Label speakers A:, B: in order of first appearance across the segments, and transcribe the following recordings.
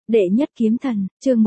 A: Đệ nhất kiếm thần, chương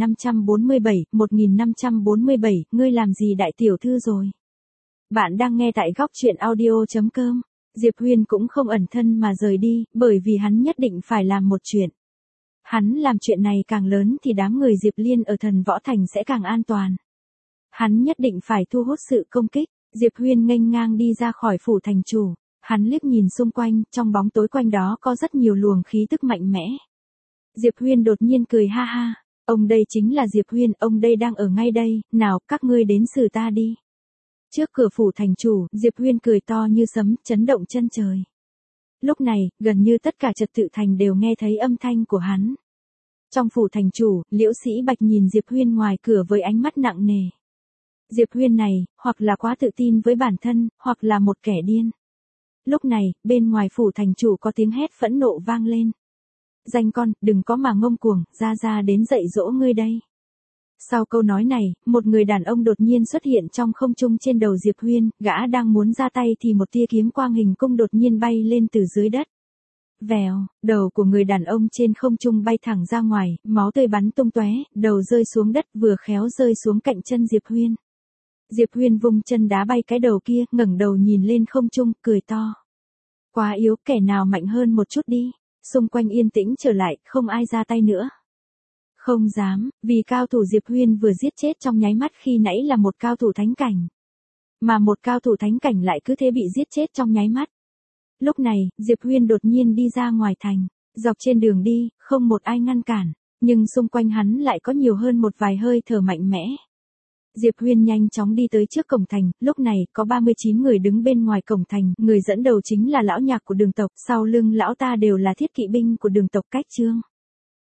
A: 1547, ngươi làm gì đại tiểu thư rồi? Bạn đang nghe tại góc truyện audio.com. Diệp Huyên cũng không ẩn thân mà rời đi, bởi vì hắn nhất định phải làm một chuyện. Hắn làm chuyện này càng lớn thì đám người Diệp Liên ở Thần Võ Thành sẽ càng an toàn. Hắn nhất định phải thu hút sự công kích. Diệp Huyên nghênh ngang đi ra khỏi phủ thành chủ. Hắn liếc nhìn xung quanh, trong bóng tối quanh đó có rất nhiều luồng khí tức mạnh mẽ. Diệp Huyên đột nhiên cười ha ha. Ông đây chính là Diệp Huyên, ông đây đang ở ngay đây, nào, các ngươi đến xử ta đi. Trước cửa phủ thành chủ, Diệp Huyên cười to như sấm, chấn động chân trời. Lúc này, gần như tất cả trật tự thành đều nghe thấy âm thanh của hắn. Trong phủ thành chủ, Liễu Sĩ Bạch nhìn Diệp Huyên ngoài cửa với ánh mắt nặng nề. Diệp Huyên này, hoặc là quá tự tin với bản thân, hoặc là một kẻ điên. Lúc này, bên ngoài phủ thành chủ có tiếng hét phẫn nộ vang lên. Danh con, đừng có mà ngông cuồng, ra đến dạy dỗ ngươi đây. Sau câu nói này, một người đàn ông đột nhiên xuất hiện trong không trung trên đầu Diệp Huyên, gã đang muốn ra tay thì một tia kiếm quang hình cung đột nhiên bay lên từ dưới đất. Vèo, đầu của người đàn ông trên không trung bay thẳng ra ngoài, máu tươi bắn tung tóe, đầu rơi xuống đất vừa khéo rơi xuống cạnh chân Diệp Huyên. Diệp Huyên vung chân đá bay cái đầu kia, ngẩng đầu nhìn lên không trung, cười to. Quá yếu, kẻ nào mạnh hơn một chút đi. Xung quanh yên tĩnh trở lại, không ai ra tay nữa. Không dám, vì cao thủ Diệp Huyên vừa giết chết trong nháy mắt khi nãy là một cao thủ thánh cảnh. Mà một cao thủ thánh cảnh lại cứ thế bị giết chết trong nháy mắt. Lúc này, Diệp Huyên đột nhiên đi ra ngoài thành. Dọc trên đường đi, không một ai ngăn cản. Nhưng xung quanh hắn lại có nhiều hơn một vài hơi thở mạnh mẽ. Diệp Huyên nhanh chóng đi tới trước cổng thành, lúc này có 39 người đứng bên ngoài cổng thành, người dẫn đầu chính là lão nhạc của Đường tộc, sau lưng lão ta đều là thiết kỵ binh của Đường tộc Cách Chương.